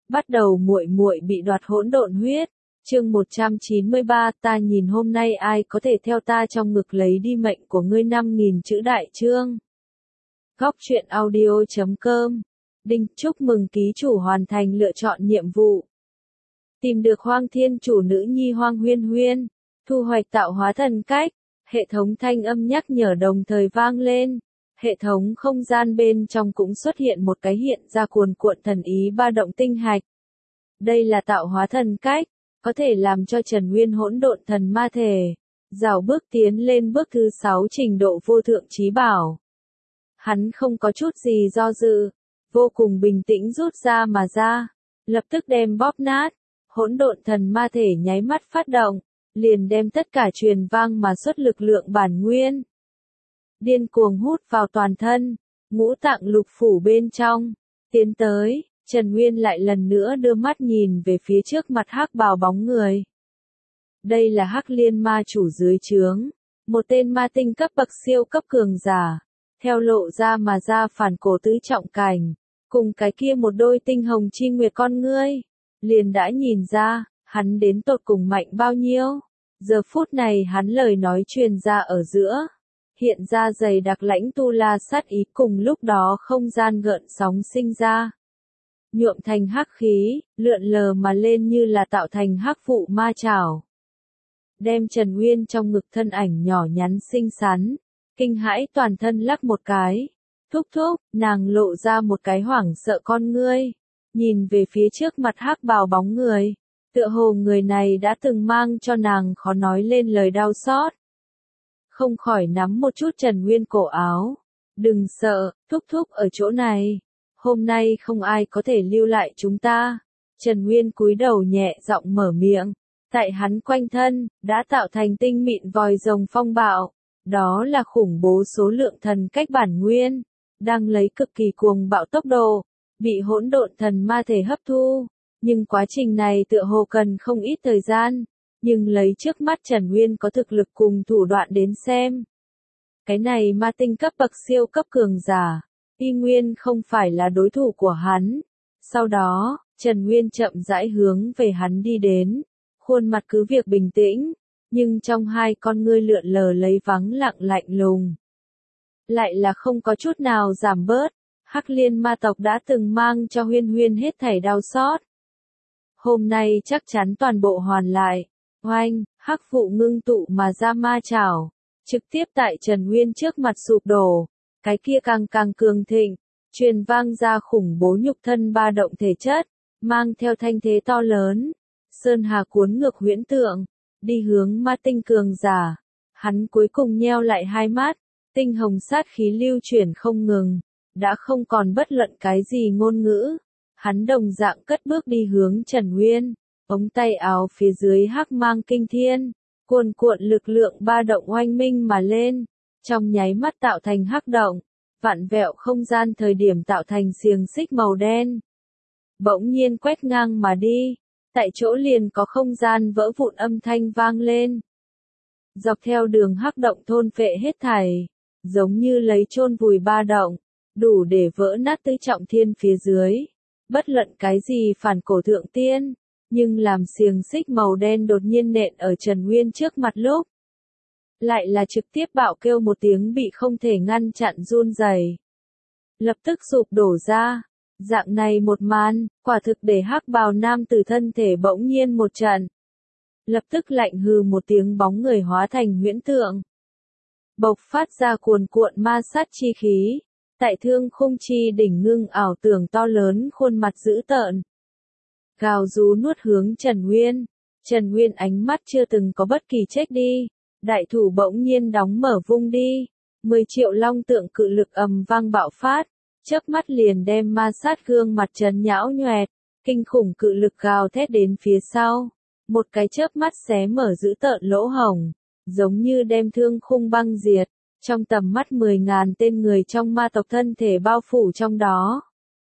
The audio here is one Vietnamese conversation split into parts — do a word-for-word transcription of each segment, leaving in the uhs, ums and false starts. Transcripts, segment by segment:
Bắt đầu muội muội bị đoạt hỗn độn huyết. Chương một trăm chín mươi ba, ta nhìn hôm nay ai có thể theo ta trong ngực lấy đi mệnh của ngươi. Năm nghìn chữ đại chương. Góc truyện audio chấm com. Đinh, chúc mừng ký chủ hoàn thành lựa chọn nhiệm vụ. Tìm được Hoang Thiên chủ nữ nhi Hoang Huyên Huyên, thu hoạch tạo hóa thần cách. Hệ thống thanh âm nhắc nhở đồng thời vang lên. Hệ thống không gian bên trong cũng xuất hiện một cái hiện ra cuồn cuộn thần ý ba động tinh hạch. Đây là tạo hóa thần cách, có thể làm cho Trần Nguyên hỗn độn thần ma thể rào bước tiến lên bước thứ sáu trình độ vô thượng chí bảo. Hắn không có chút gì do dự, vô cùng bình tĩnh rút ra mà ra, lập tức đem bóp nát. Hỗn độn thần ma thể nháy mắt phát động, liền đem tất cả truyền vang mà xuất lực lượng bản nguyên. Điên cuồng hút vào toàn thân, ngũ tạng lục phủ bên trong, tiến tới, Trần Nguyên lại lần nữa đưa mắt nhìn về phía trước mặt hắc bào bóng người. Đây là Hắc Liên ma chủ dưới trướng, một tên ma tinh cấp bậc siêu cấp cường giả, theo lộ ra mà ra phản cổ tứ trọng cảnh, cùng cái kia một đôi tinh hồng chi nguyệt con ngươi, liền đã nhìn ra, hắn đến tột cùng mạnh bao nhiêu. Giờ phút này hắn lời nói truyền ra ở giữa, hiện ra dày đặc lãnh tu la sát ý, cùng lúc đó không gian gợn sóng sinh ra. Nhuộm thành hắc khí, lượn lờ mà lên như là tạo thành hắc vụ ma chảo. Đem Trần Nguyên trong ngực thân ảnh nhỏ nhắn xinh xắn, kinh hãi toàn thân lắc một cái. Thúc thúc, nàng lộ ra một cái hoảng sợ con ngươi, nhìn về phía trước mặt hắc bào bóng người. Tựa hồ người này đã từng mang cho nàng khó nói lên lời đau xót. Không khỏi nắm một chút Trần Nguyên cổ áo. Đừng sợ, thúc thúc ở chỗ này. Hôm nay không ai có thể lưu lại chúng ta. Trần Nguyên cúi đầu nhẹ giọng mở miệng. Tại hắn quanh thân, đã tạo thành tinh mịn vòi rồng phong bạo. Đó là khủng bố số lượng thần cách bản nguyên. Đang lấy cực kỳ cuồng bạo tốc độ. Bị hỗn độn thần ma thể hấp thu. Nhưng quá trình này tựa hồ cần không ít thời gian. Nhưng lấy trước mắt Trần Nguyên có thực lực cùng thủ đoạn đến xem. Cái này ma tinh cấp bậc siêu cấp cường giả. Y Nguyên không phải là đối thủ của hắn. Sau đó, Trần Nguyên chậm rãi hướng về hắn đi đến. Khuôn mặt cứ việc bình tĩnh. Nhưng trong hai con ngươi lượn lờ lấy vắng lặng lạnh lùng. Lại là không có chút nào giảm bớt. Hắc Liên ma tộc đã từng mang cho Huyên Huyên hết thảy đau xót. Hôm nay chắc chắn toàn bộ hoàn lại. Oanh, hắc vụ ngưng tụ mà ra ma chảo, trực tiếp tại Trần Nguyên trước mặt sụp đổ. Cái kia càng càng cường thịnh, truyền vang ra khủng bố nhục thân ba động thể chất, mang theo thanh thế to lớn. Sơn hà cuốn ngược huyễn tượng, đi hướng ma tinh cường giả. Hắn cuối cùng nheo lại hai mắt, tinh hồng sát khí lưu chuyển không ngừng, đã không còn bất luận cái gì ngôn ngữ. Hắn đồng dạng cất bước đi hướng Trần Nguyên, ống tay áo phía dưới hắc mang kinh thiên, cuồn cuộn lực lượng ba động oanh minh mà lên, trong nháy mắt tạo thành hắc động, vặn vẹo không gian thời điểm tạo thành xiềng xích màu đen. Bỗng nhiên quét ngang mà đi, tại chỗ liền có không gian vỡ vụn âm thanh vang lên. Dọc theo đường hắc động thôn phệ hết thảy, giống như lấy chôn vùi ba động, đủ để vỡ nát tứ trọng thiên phía dưới. Bất luận cái gì phản cổ thượng tiên, nhưng làm xiềng xích màu đen đột nhiên nện ở Trần Nguyên trước mặt lúc. Lại là trực tiếp bạo kêu một tiếng bị không thể ngăn chặn run rẩy, lập tức sụp đổ ra. Dạng này một màn, quả thực để hắc bào nam tử thân thể bỗng nhiên một trận. Lập tức lạnh hừ một tiếng bóng người hóa thành huyễn tượng. Bộc phát ra cuồn cuộn ma sát chi khí. Tại thương khung chi đỉnh ngưng ảo tưởng to lớn khuôn mặt dữ tợn. Gào rú nuốt hướng Trần Nguyên. Trần Nguyên ánh mắt chưa từng có bất kỳ chết đi. Đại thủ bỗng nhiên đóng mở vung đi. mười triệu long tượng cự lực ầm vang bạo phát. Chớp mắt liền đem ma sát gương mặt Trần nhão nhoẹt. Kinh khủng cự lực gào thét đến phía sau. Một cái chớp mắt xé mở dữ tợn lỗ hổng. Giống như đem thương khung băng diệt. Trong tầm mắt mười ngàn tên người trong ma tộc thân thể bao phủ trong đó.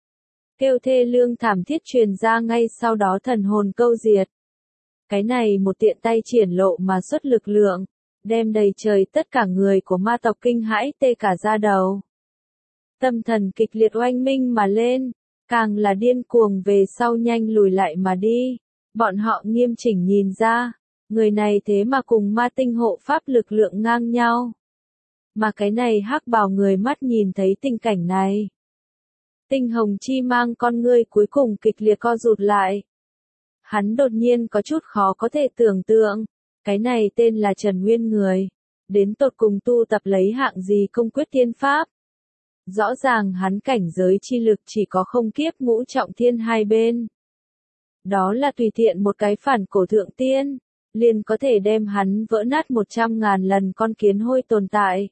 Kêu thê lương thảm thiết truyền ra ngay sau đó thần hồn câu diệt. Cái này một tiện tay triển lộ mà xuất lực lượng, đem đầy trời tất cả người của ma tộc kinh hãi tê cả da đầu. Tâm thần kịch liệt oanh minh mà lên, càng là điên cuồng về sau nhanh lùi lại mà đi. Bọn họ nghiêm chỉnh nhìn ra, người này thế mà cùng ma tinh hộ pháp lực lượng ngang nhau. Mà cái này hắc bào người mắt nhìn thấy tình cảnh này. Tinh hồng chi mang con ngươi cuối cùng kịch liệt co rụt lại. Hắn đột nhiên có chút khó có thể tưởng tượng, cái này tên là Trần Nguyên người, đến tột cùng tu tập lấy hạng gì công quyết tiên pháp. Rõ ràng hắn cảnh giới chi lực chỉ có không kiếp ngũ trọng thiên hai bên. Đó là tùy tiện một cái phản cổ thượng tiên, liền có thể đem hắn vỡ nát một trăm ngàn lần con kiến hôi tồn tại.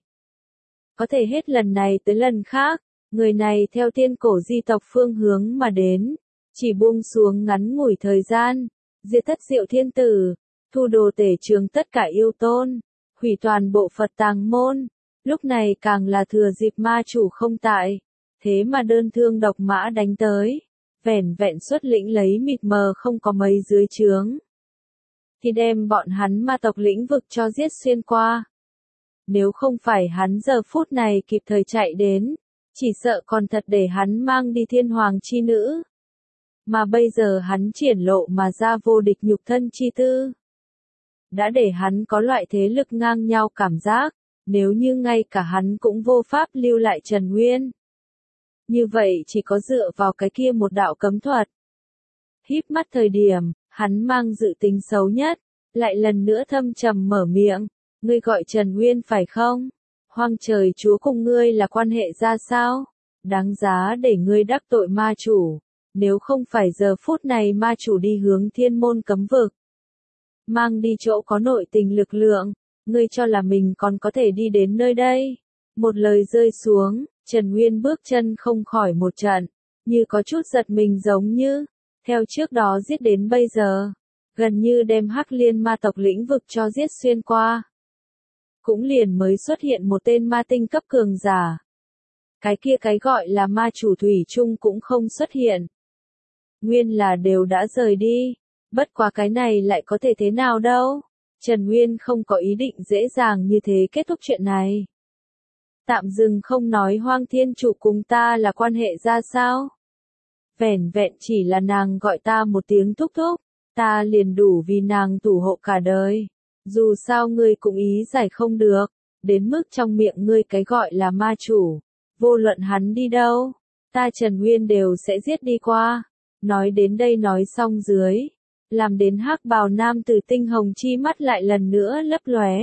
Có thể hết lần này tới lần khác, người này theo tiên cổ di tộc phương hướng mà đến, chỉ buông xuống ngắn ngủi thời gian, diệt thất diệu thiên tử, thu đồ tể trường tất cả yêu tôn, hủy toàn bộ Phật tàng môn, lúc này càng là thừa dịp ma chủ không tại, thế mà đơn thương độc mã đánh tới, vẻn vẹn xuất lĩnh lấy mịt mờ không có mấy dưới trướng. Thì đem bọn hắn ma tộc lĩnh vực cho giết xuyên qua. Nếu không phải hắn giờ phút này kịp thời chạy đến, chỉ sợ còn thật để hắn mang đi thiên hoàng chi nữ. Mà bây giờ hắn triển lộ mà ra vô địch nhục thân chi tư. Đã để hắn có loại thế lực ngang nhau cảm giác, nếu như ngay cả hắn cũng vô pháp lưu lại Trần Nguyên. Như vậy chỉ có dựa vào cái kia một đạo cấm thuật. Híp mắt thời điểm, hắn mang dự tính xấu nhất, lại lần nữa thâm trầm mở miệng, ngươi gọi Trần Nguyên phải không? Hoang trời chúa cùng ngươi là quan hệ ra sao? Đáng giá để ngươi đắc tội ma chủ, nếu không phải giờ phút này ma chủ đi hướng thiên môn cấm vực. Mang đi chỗ có nội tình lực lượng, ngươi cho là mình còn có thể đi đến nơi đây. Một lời rơi xuống, Trần Nguyên bước chân không khỏi một trận, như có chút giật mình giống như, theo trước đó giết đến bây giờ, gần như đem hắc liên ma tộc lĩnh vực cho giết xuyên qua. Cũng liền mới xuất hiện một tên ma tinh cấp cường giả. Cái kia cái gọi là ma chủ thủy chung cũng không xuất hiện. Nguyên là đều đã rời đi, bất quá cái này lại có thể thế nào đâu. Trần Nguyên không có ý định dễ dàng như thế kết thúc chuyện này. Tạm dừng không nói Hoang Thiên Chủ cùng ta là quan hệ ra sao. Vẻn vẹn chỉ là nàng gọi ta một tiếng thúc thúc, ta liền đủ vì nàng thủ hộ cả đời. Dù sao ngươi cũng ý giải không được, đến mức trong miệng ngươi cái gọi là ma chủ, vô luận hắn đi đâu, ta Trần Nguyên đều sẽ giết đi qua. Nói đến đây nói xong dưới, làm đến hắc bào nam tử tinh hồng chi mắt lại lần nữa lấp lóe.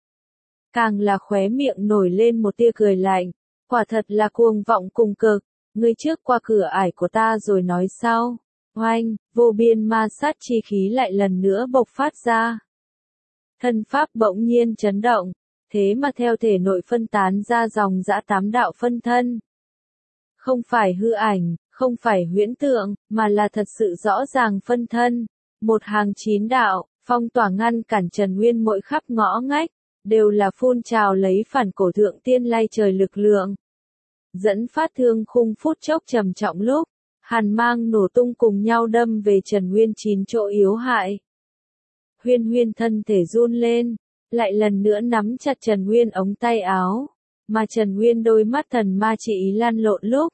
Càng là khóe miệng nổi lên một tia cười lạnh, quả thật là cuồng vọng cùng cực, ngươi trước qua cửa ải của ta rồi nói sau. Oanh, vô biên ma sát chi khí lại lần nữa bộc phát ra. Thân pháp bỗng nhiên chấn động, thế mà theo thể nội phân tán ra dòng dã tám đạo phân thân. Không phải hư ảnh, không phải huyễn tượng, mà là thật sự rõ ràng phân thân. Một hàng chín đạo, phong tỏa ngăn cản Trần Nguyên mỗi khắp ngõ ngách, đều là phun trào lấy phản cổ thượng tiên lay trời lực lượng. Dẫn phát thương khung phút chốc trầm trọng lúc, hàn mang nổ tung cùng nhau đâm về Trần Nguyên chín chỗ yếu hại. Huyên huyên thân thể run lên, lại lần nữa nắm chặt Trần Nguyên ống tay áo, mà Trần Nguyên đôi mắt thần ma chỉ ý lan lộn lúc.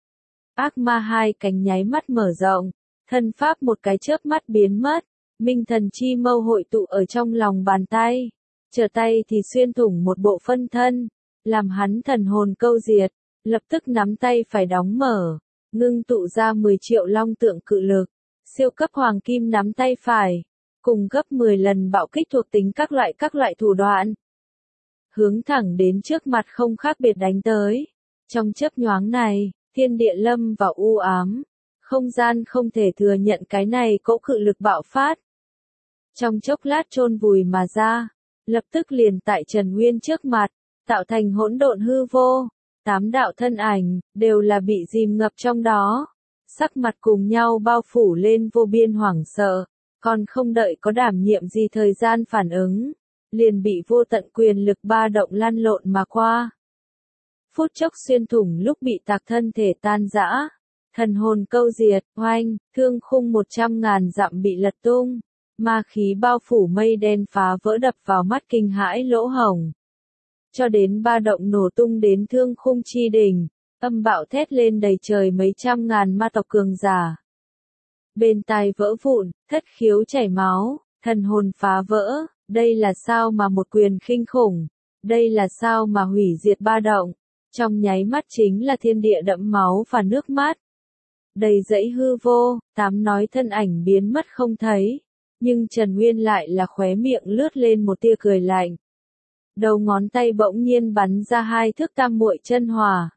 Ác ma hai cánh nháy mắt mở rộng, thân pháp một cái chớp mắt biến mất, minh thần chi mâu hội tụ ở trong lòng bàn tay, trở tay thì xuyên thủng một bộ phân thân, làm hắn thần hồn câu diệt, lập tức nắm tay phải đóng mở, ngưng tụ ra mười triệu long tượng cự lực, siêu cấp hoàng kim nắm tay phải, cùng gấp mười lần bạo kích thuộc tính các loại các loại thủ đoạn. Hướng thẳng đến trước mặt không khác biệt đánh tới. Trong chớp nhoáng này, thiên địa lâm vào u ám, không gian không thể thừa nhận cái này cỗ cự lực bạo phát. Trong chốc lát chôn vùi mà ra, lập tức liền tại Trần Nguyên trước mặt, tạo thành hỗn độn hư vô, tám đạo thân ảnh, đều là bị dìm ngập trong đó, sắc mặt cùng nhau bao phủ lên vô biên hoảng sợ, còn không đợi có đảm nhiệm gì thời gian phản ứng, liền bị vô tận quyền lực ba động lăn lộn mà qua. Phút chốc xuyên thủng lúc bị tạc thân thể tan rã, thần hồn câu diệt, oanh, thương khung một trăm ngàn dặm bị lật tung, ma khí bao phủ mây đen phá vỡ đập vào mắt kinh hãi lỗ hổng. Cho đến ba động nổ tung đến thương khung chi đỉnh, Âm bạo thét lên đầy trời mấy trăm ngàn ma tộc cường giả. Bên tai vỡ vụn, thất khiếu chảy máu, thần hồn phá vỡ, đây là sao mà một quyền khinh khủng, đây là sao mà hủy diệt ba động, trong nháy mắt chính là thiên địa đẫm máu và nước mắt. Đầy dãy hư vô, tám nói thân ảnh biến mất không thấy, nhưng Trần Nguyên lại là khóe miệng lướt lên một tia cười lạnh. Đầu ngón tay bỗng nhiên bắn ra hai thước tam muội chân hỏa.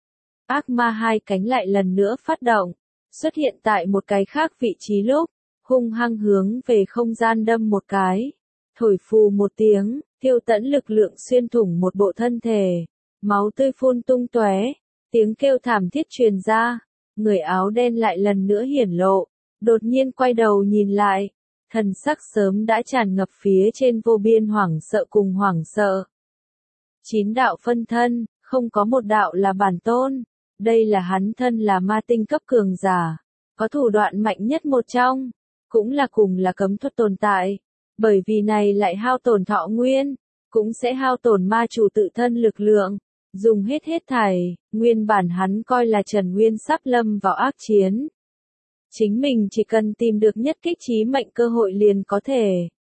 Ác ma hai cánh lại lần nữa phát động, xuất hiện tại một cái khác vị trí lúc, hung hăng hướng về không gian đâm một cái. Thổi phù một tiếng, thiêu tẫn lực lượng xuyên thủng một bộ thân thể, máu tươi phun tung tóe, tiếng kêu thảm thiết truyền ra, người áo đen lại lần nữa hiển lộ, đột nhiên quay đầu nhìn lại, thần sắc sớm đã tràn ngập phía trên vô biên hoảng sợ cùng hoảng sợ. Chín đạo phân thân, không có một đạo là bản tôn, đây là hắn thân là ma tinh cấp cường giả, có thủ đoạn mạnh nhất một trong, cũng là cùng là cấm thuật tồn tại, bởi vì này lại hao tổn thọ nguyên, cũng sẽ hao tổn ma chủ tự thân lực lượng, dùng hết hết thảy, nguyên bản hắn coi là Trần Nguyên sắp lâm vào ác chiến. Chính mình chỉ cần tìm được nhất kích chí mệnh cơ hội liền có thể.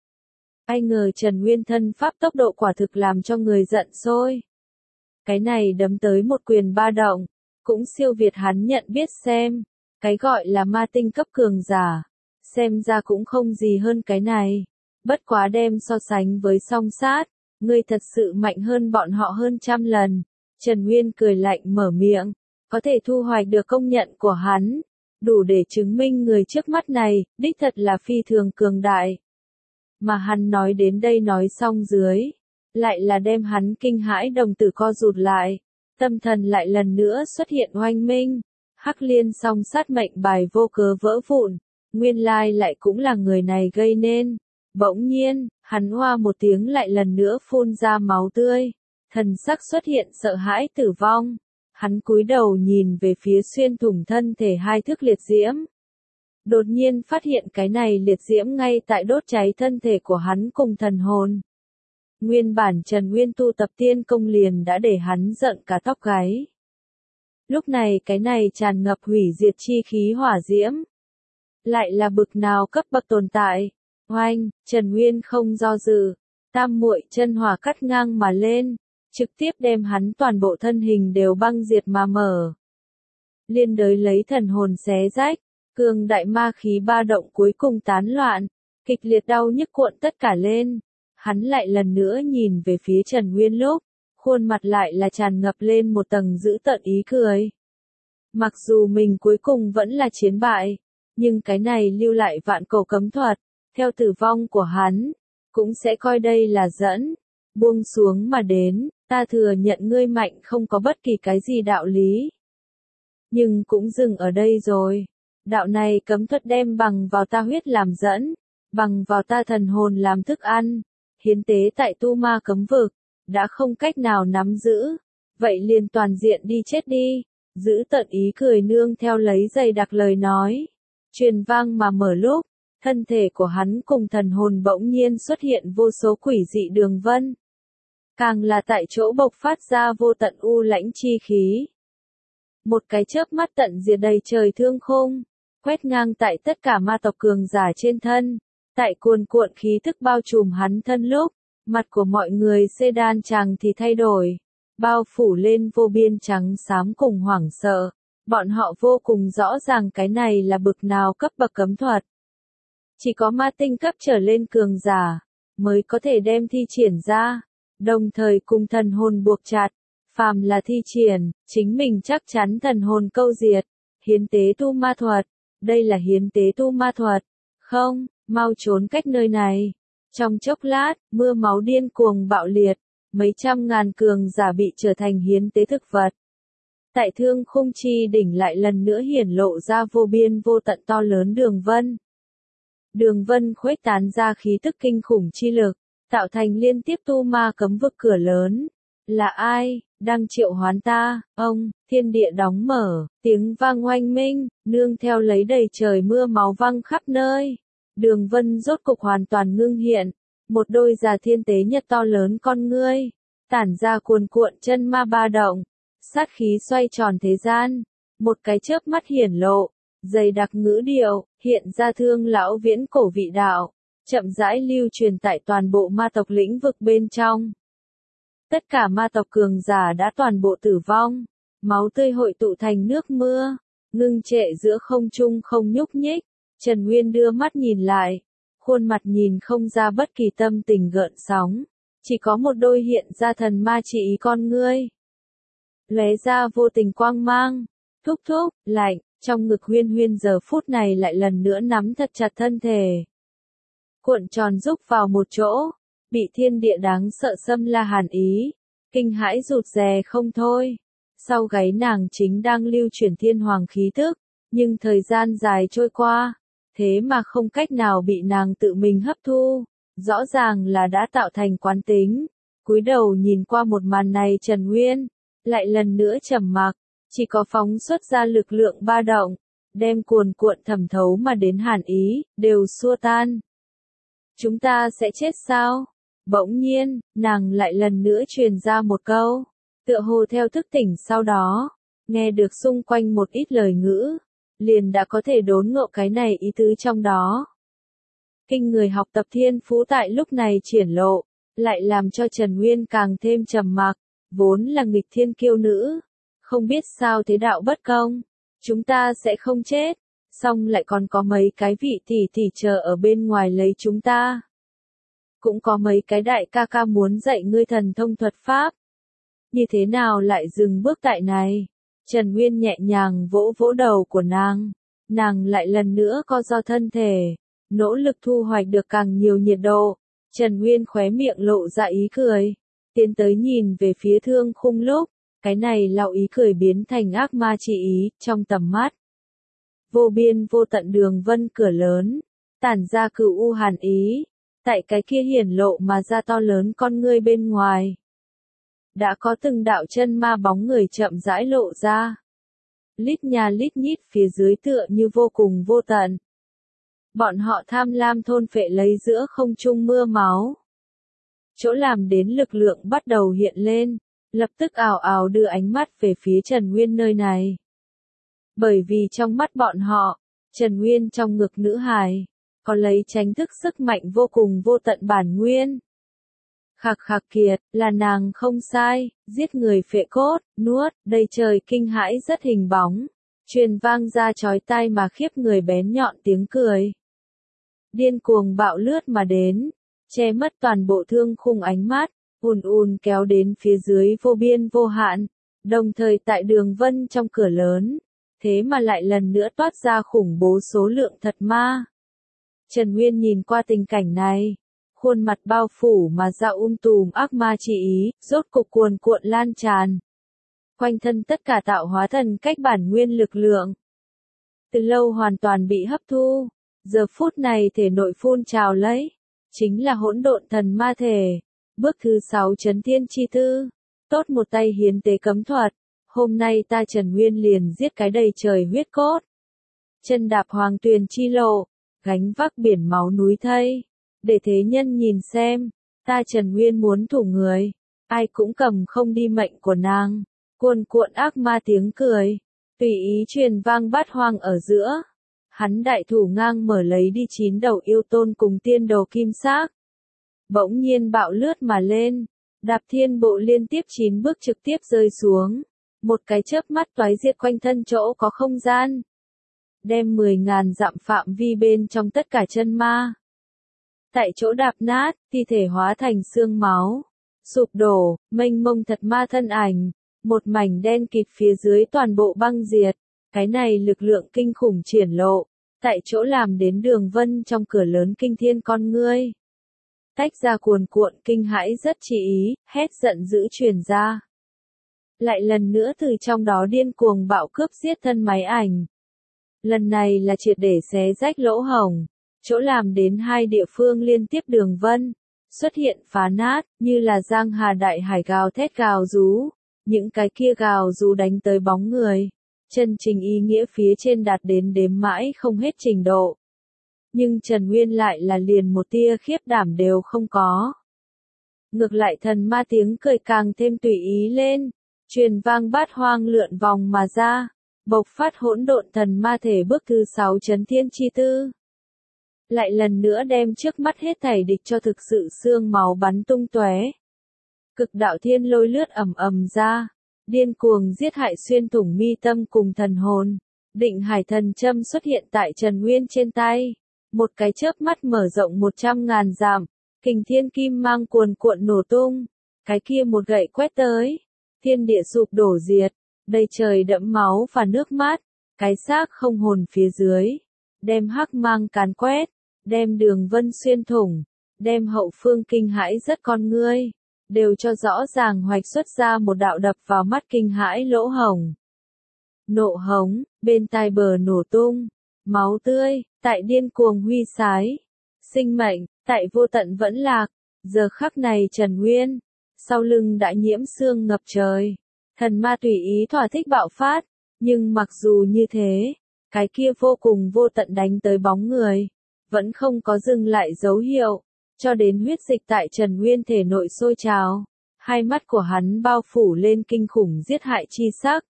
Ai ngờ Trần Nguyên thân pháp tốc độ quả thực làm cho người giận sôi. Cái này đấm tới một quyền ba động, cũng siêu việt hắn nhận biết xem, cái gọi là ma tinh cấp cường giả, xem ra cũng không gì hơn cái này, bất quá đem so sánh với song sát, ngươi thật sự mạnh hơn bọn họ hơn trăm lần. Trần Nguyên cười lạnh mở miệng, có thể thu hoạch được công nhận của hắn, đủ để chứng minh người trước mắt này, đích thật là phi thường cường đại. Mà hắn nói đến đây nói xong dưới, lại là đem hắn kinh hãi đồng tử co rụt lại, tâm thần lại lần nữa xuất hiện oanh minh, Hắc Liên song sát mệnh bài vô cớ vỡ vụn, nguyên lai lại cũng là người này gây nên. Bỗng nhiên, hắn hoa một tiếng lại lần nữa phun ra máu tươi, thần sắc xuất hiện sợ hãi tử vong. Hắn cúi đầu nhìn về phía xuyên thủng thân thể hai thước liệt diễm. Đột nhiên phát hiện cái này liệt diễm ngay tại đốt cháy thân thể của hắn cùng thần hồn. Nguyên bản Trần Nguyên tu tập tiên công liền đã để hắn giận cả tóc gáy. Lúc này cái này tràn ngập hủy diệt chi khí hỏa diễm. Lại là bực nào cấp bậc tồn tại. Oanh, Trần Nguyên không do dự, tam muội chân hỏa cắt ngang mà lên, trực tiếp đem hắn toàn bộ thân hình đều băng diệt mà mở. Liên đới lấy thần hồn xé rách, cường đại ma khí ba động cuối cùng tán loạn, kịch liệt đau nhức cuộn tất cả lên. Hắn lại lần nữa nhìn về phía Trần Nguyên lúc, khuôn mặt lại là tràn ngập lên một tầng dữ tợn ý cười. Mặc dù mình cuối cùng vẫn là chiến bại, nhưng cái này lưu lại vạn cổ cấm thuật, theo tử vong của hắn, cũng sẽ coi đây là dẫn, buông xuống mà đến, ta thừa nhận ngươi mạnh không có bất kỳ cái gì đạo lý. Nhưng cũng dừng ở đây rồi, đạo này cấm thuật đem bằng vào ta huyết làm dẫn, bằng vào ta thần hồn làm thức ăn, hiến tế tại tu ma cấm vực, đã không cách nào nắm giữ, vậy liền toàn diện đi chết đi, giữ tận ý cười nương theo lấy dày đặc lời nói, truyền vang mà mở lúc, thân thể của hắn cùng thần hồn bỗng nhiên xuất hiện vô số quỷ dị đường vân. Càng là tại chỗ bộc phát ra vô tận u lãnh chi khí. Một cái chớp mắt tận diệt đầy trời thương khung, quét ngang tại tất cả ma tộc cường giả trên thân, tại cuồn cuộn khí thức bao trùm hắn thân lúc, mặt của mọi người xê đan chàng thì thay đổi, bao phủ lên vô biên trắng xám cùng hoảng sợ, bọn họ vô cùng rõ ràng cái này là bực nào cấp bậc cấm thuật. Chỉ có ma tinh cấp trở lên cường giả, mới có thể đem thi triển ra, đồng thời cùng thần hồn buộc chặt, phàm là thi triển, chính mình chắc chắn thần hồn câu diệt, hiến tế tu ma thuật, đây là hiến tế tu ma thuật, không, mau trốn cách nơi này. Trong chốc lát, mưa máu điên cuồng bạo liệt, mấy trăm ngàn cường giả bị trở thành hiến tế thực vật. Tại thương khung chi đỉnh lại lần nữa hiển lộ ra vô biên vô tận to lớn đường vân. Đường vân khuếch tán ra khí tức kinh khủng chi lực, tạo thành liên tiếp tu ma cấm vực cửa lớn. Là ai, đang triệu hoán ta, ông, thiên địa đóng mở, tiếng vang oanh minh, nương theo lấy đầy trời mưa máu văng khắp nơi. Đường vân rốt cục hoàn toàn ngưng hiện, một đôi già thiên tế nhật to lớn con ngươi, tản ra cuồn cuộn chân ma ba động, sát khí xoay tròn thế gian, một cái chớp mắt hiển lộ, dày đặc ngữ điệu, hiện ra thương lão viễn cổ vị đạo, chậm rãi lưu truyền tại toàn bộ ma tộc lĩnh vực bên trong. Tất cả ma tộc cường giả đã toàn bộ tử vong, máu tươi hội tụ thành nước mưa, ngưng trệ giữa không trung không nhúc nhích. Trần Nguyên đưa mắt nhìn lại, khuôn mặt nhìn không ra bất kỳ tâm tình gợn sóng, chỉ có một đôi hiện ra thần ma chỉ ý con ngươi. Lóe ra vô tình quang mang, thúc thúc, lạnh, trong ngực Huyên Huyên giờ phút này lại lần nữa nắm thật chặt thân thể. Cuộn tròn rúc vào một chỗ, bị thiên địa đáng sợ xâm la hàn ý, kinh hãi rụt rè không thôi. Sau gáy nàng chính đang lưu chuyển thiên hoàng khí thức, nhưng thời gian dài trôi qua, thế mà không cách nào bị nàng tự mình hấp thu, rõ ràng là đã tạo thành quán tính. Cúi đầu nhìn qua một màn này Trần Nguyên, lại lần nữa trầm mặc, chỉ có phóng xuất ra lực lượng ba động, đem cuồn cuộn thẩm thấu mà đến hàn ý, đều xua tan. Chúng ta sẽ chết sao? Bỗng nhiên, nàng lại lần nữa truyền ra một câu, tựa hồ theo thức tỉnh sau đó, nghe được xung quanh một ít lời ngữ, liền đã có thể đốn ngộ cái này ý tứ trong đó. Kinh người học tập thiên phú tại lúc này triển lộ, lại làm cho Trần Nguyên càng thêm trầm mặc, vốn là nghịch thiên kiêu nữ, không biết sao thế đạo bất công, chúng ta sẽ không chết, song lại còn có mấy cái vị tỷ tỷ chờ ở bên ngoài lấy chúng ta. Cũng có mấy cái đại ca ca muốn dạy ngươi thần thông thuật pháp. Như thế nào lại dừng bước tại này? Trần Nguyên nhẹ nhàng vỗ vỗ đầu của nàng, nàng lại lần nữa co do thân thể, nỗ lực thu hoạch được càng nhiều nhiệt độ. Trần Nguyên khóe miệng lộ ra ý cười, tiến tới nhìn về phía thương khung lúc, cái này lão ý cười biến thành ác ma chỉ ý, trong tầm mắt. Vô biên vô tận đường vân cửa lớn, tản ra cửu u hàn ý, tại cái kia hiển lộ mà ra to lớn con ngươi bên ngoài. Đã có từng đạo chân ma bóng người chậm rãi lộ ra. Lít nhà lít nhít phía dưới tựa như vô cùng vô tận. Bọn họ tham lam thôn phệ lấy giữa không trung mưa máu. Chỗ làm đến lực lượng bắt đầu hiện lên, lập tức ào ào đưa ánh mắt về phía Trần Nguyên nơi này. Bởi vì trong mắt bọn họ, Trần Nguyên trong ngực nữ hài, có lấy tránh thức sức mạnh vô cùng vô tận bản nguyên. Khạc khạc kiệt, là nàng không sai, giết người phệ cốt, nuốt, đầy trời kinh hãi rất hình bóng, truyền vang ra chói tai mà khiếp người bén nhọn tiếng cười. Điên cuồng bạo lướt mà đến, che mất toàn bộ thương khung ánh mắt, ùn ùn kéo đến phía dưới vô biên vô hạn, đồng thời tại đường vân trong cửa lớn, thế mà lại lần nữa toát ra khủng bố số lượng thật ma. Trần Nguyên nhìn qua tình cảnh này, khuôn mặt bao phủ mà ra um tùm ác ma chỉ ý, rốt cục cuồn cuộn lan tràn. Quanh thân tất cả tạo hóa thần cách bản nguyên lực lượng. Từ lâu hoàn toàn bị hấp thu, giờ phút này thể nội phun trào lấy, chính là hỗn độn thần ma thể. Bước thứ sáu chấn thiên chi tư, tốt một tay hiến tế cấm thuật, hôm nay ta Trần Nguyên liền giết cái đầy trời huyết cốt. Chân đạp hoàng tuyền chi lộ, gánh vác biển máu núi thây. Để thế nhân nhìn xem, ta Trần Nguyên muốn thủ người, ai cũng cầm không đi mệnh của nàng. Cuồn cuộn ác ma tiếng cười, tùy ý truyền vang bát hoang ở giữa. Hắn đại thủ ngang mở lấy đi chín đầu yêu tôn cùng tiên đồ kim xác. Bỗng nhiên bạo lướt mà lên, đạp thiên bộ liên tiếp chín bước trực tiếp rơi xuống. Một cái chớp mắt toái diệt quanh thân chỗ có không gian. Đem mười ngàn dặm phạm vi bên trong tất cả chân ma. Tại chỗ đạp nát, thi thể hóa thành xương máu, sụp đổ, mênh mông thật ma thân ảnh, một mảnh đen kịt phía dưới toàn bộ băng diệt, cái này lực lượng kinh khủng triển lộ, tại chỗ làm đến đường vân trong cửa lớn kinh thiên con ngươi. Tách ra cuồn cuộn kinh hãi rất chỉ ý, hét giận dữ truyền ra. Lại lần nữa từ trong đó điên cuồng bạo cướp giết thân máy ảnh. Lần này là triệt để xé rách lỗ hổng. Chỗ làm đến hai địa phương liên tiếp đường vân, xuất hiện phá nát, như là giang hà đại hải gào thét gào rú, những cái kia gào rú đánh tới bóng người, chân trình ý nghĩa phía trên đạt đến đếm mãi không hết trình độ. Nhưng Trần Nguyên lại là liền một tia khiếp đảm đều không có. Ngược lại thần ma tiếng cười càng thêm tùy ý lên, Truyền vang bát hoang lượn vòng mà ra, bộc phát hỗn độn thần ma thể bước thứ sáu chấn thiên chi tư. Lại lần nữa đem trước mắt hết thảy địch cho thực sự xương máu bắn tung tóe. Cực đạo thiên lôi lướt ầm ầm ra, điên cuồng giết hại xuyên thủng mi tâm cùng thần hồn. Định hải thần châm xuất hiện tại Trần Nguyên trên tay, một cái chớp mắt mở rộng một trăm ngàn dặm, kình thiên kim mang cuồn cuộn nổ tung, cái kia một gậy quét tới, thiên địa sụp đổ diệt, đầy trời đẫm máu và nước mắt, cái xác không hồn phía dưới, đem hắc mang càn quét, đem đường vân xuyên thủng, đem hậu phương kinh hãi rất con ngươi, đều cho rõ ràng hoạch xuất ra một đạo đập vào mắt kinh hãi lỗ hồng. Nộ hống, bên tai bờ nổ tung, máu tươi, tại điên cuồng huy sái, sinh mệnh, tại vô tận vẫn lạc, giờ khắc này Trần Nguyên, sau lưng đã nhiễm sương ngập trời, thần ma tùy ý thỏa thích bạo phát, nhưng mặc dù như thế, cái kia vô cùng vô tận đánh tới bóng người, vẫn không có dừng lại dấu hiệu, cho đến huyết dịch tại Trần Nguyên thể nội sôi trào, hai mắt của hắn bao phủ lên kinh khủng giết hại chi sắc.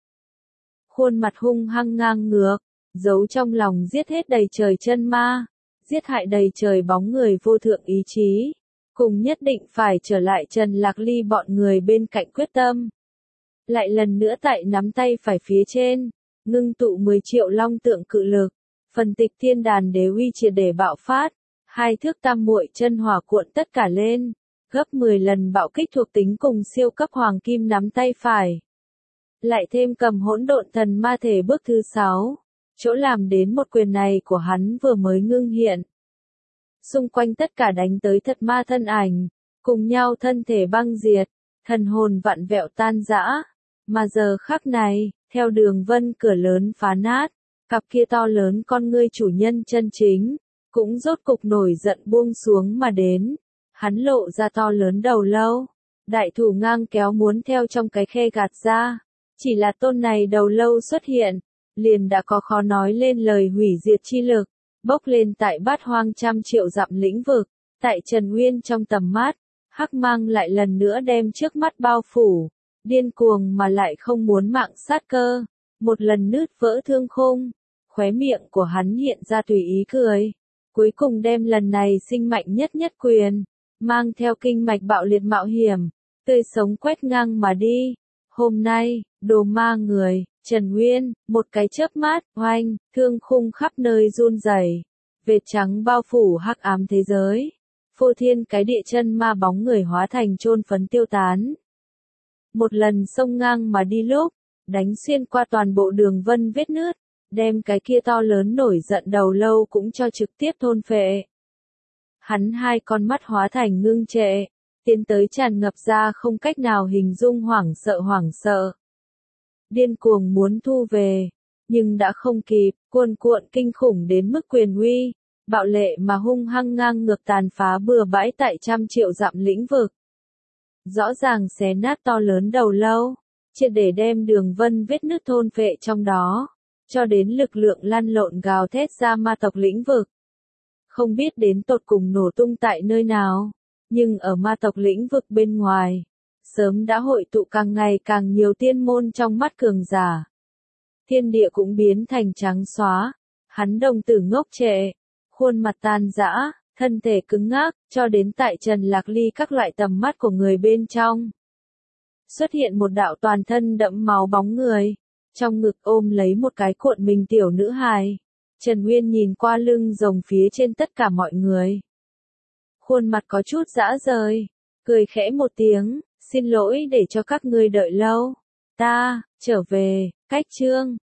Khuôn mặt hung hăng ngang ngược, giấu trong lòng giết hết đầy trời chân ma, giết hại đầy trời bóng người vô thượng ý chí, cùng nhất định phải trở lại Trần Lạc Ly bọn người bên cạnh quyết tâm. Lại lần nữa tại nắm tay phải phía trên, ngưng tụ mười triệu long tượng cự lực, phần tịch thiên đàn đế uy triệt để bạo phát, hai thước tam muội chân hỏa cuộn tất cả lên, gấp mười lần bạo kích thuộc tính cùng siêu cấp hoàng kim nắm tay phải. Lại thêm cầm hỗn độn thần ma thể bước thứ sáu, chỗ làm đến một quyền này của hắn vừa mới ngưng hiện. Xung quanh tất cả đánh tới thật ma thân ảnh, cùng nhau thân thể băng diệt, thần hồn vặn vẹo tan rã, mà giờ khắc này, theo đường vân cửa lớn phá nát, cặp kia to lớn con ngươi chủ nhân chân chính, cũng rốt cục nổi giận buông xuống mà đến, hắn lộ ra to lớn đầu lâu, đại thủ ngang kéo muốn theo trong cái khe gạt ra. Chỉ là tôn này đầu lâu xuất hiện, liền đã có khó nói lên lời hủy diệt chi lực, bốc lên tại bát hoang trăm triệu dặm lĩnh vực, tại Trần Nguyên trong tầm mắt, hắc mang lại lần nữa đem trước mắt bao phủ, điên cuồng mà lại không muốn mạng sát cơ, một lần nứt vỡ thương khung, khóe miệng của hắn hiện ra tùy ý cười, cuối cùng đem lần này sinh mạnh nhất nhất quyền, mang theo kinh mạch bạo liệt mạo hiểm, tươi sống quét ngang mà đi. Hôm nay, đồ ma người, Trần Nguyên, một cái chớp mắt, oanh, thương khung khắp nơi run rẩy, vệt trắng bao phủ hắc ám thế giới, phô thiên cái địa chân ma bóng người hóa thành chôn phấn tiêu tán. Một lần xông ngang mà đi lúc, đánh xuyên qua toàn bộ đường vân vết nứt, đem cái kia to lớn nổi giận đầu lâu cũng cho trực tiếp thôn phệ. Hắn hai con mắt hóa thành ngưng trệ, tiến tới tràn ngập ra không cách nào hình dung hoảng sợ hoảng sợ. Điên cuồng muốn thu về, nhưng đã không kịp, cuồn cuộn kinh khủng đến mức quyền uy, bạo lệ mà hung hăng ngang ngược tàn phá bừa bãi tại trăm triệu dặm lĩnh vực. Rõ ràng xé nát to lớn đầu lâu, triệt để đem đường vân vết nứt thôn phệ trong đó, cho đến lực lượng lăn lộn gào thét ra ma tộc lĩnh vực. Không biết đến tột cùng nổ tung tại nơi nào. Nhưng ở ma tộc lĩnh vực bên ngoài, sớm đã hội tụ càng ngày càng nhiều tiên môn trong mắt cường giả. Thiên địa cũng biến thành trắng xóa, hắn đồng tử ngốc trệ, khuôn mặt tan rã, thân thể cứng ngắc, cho đến tại Trần Lạc Ly các loại tầm mắt của người bên trong. Xuất hiện một đạo toàn thân đẫm máu bóng người, trong ngực ôm lấy một cái cuộn mình tiểu nữ hài. Trần Nguyên nhìn qua lưng rồng phía trên tất cả mọi người. Khuôn mặt có chút rã rời, cười khẽ một tiếng, xin lỗi để cho các ngươi đợi lâu. Ta, trở về, cách chương.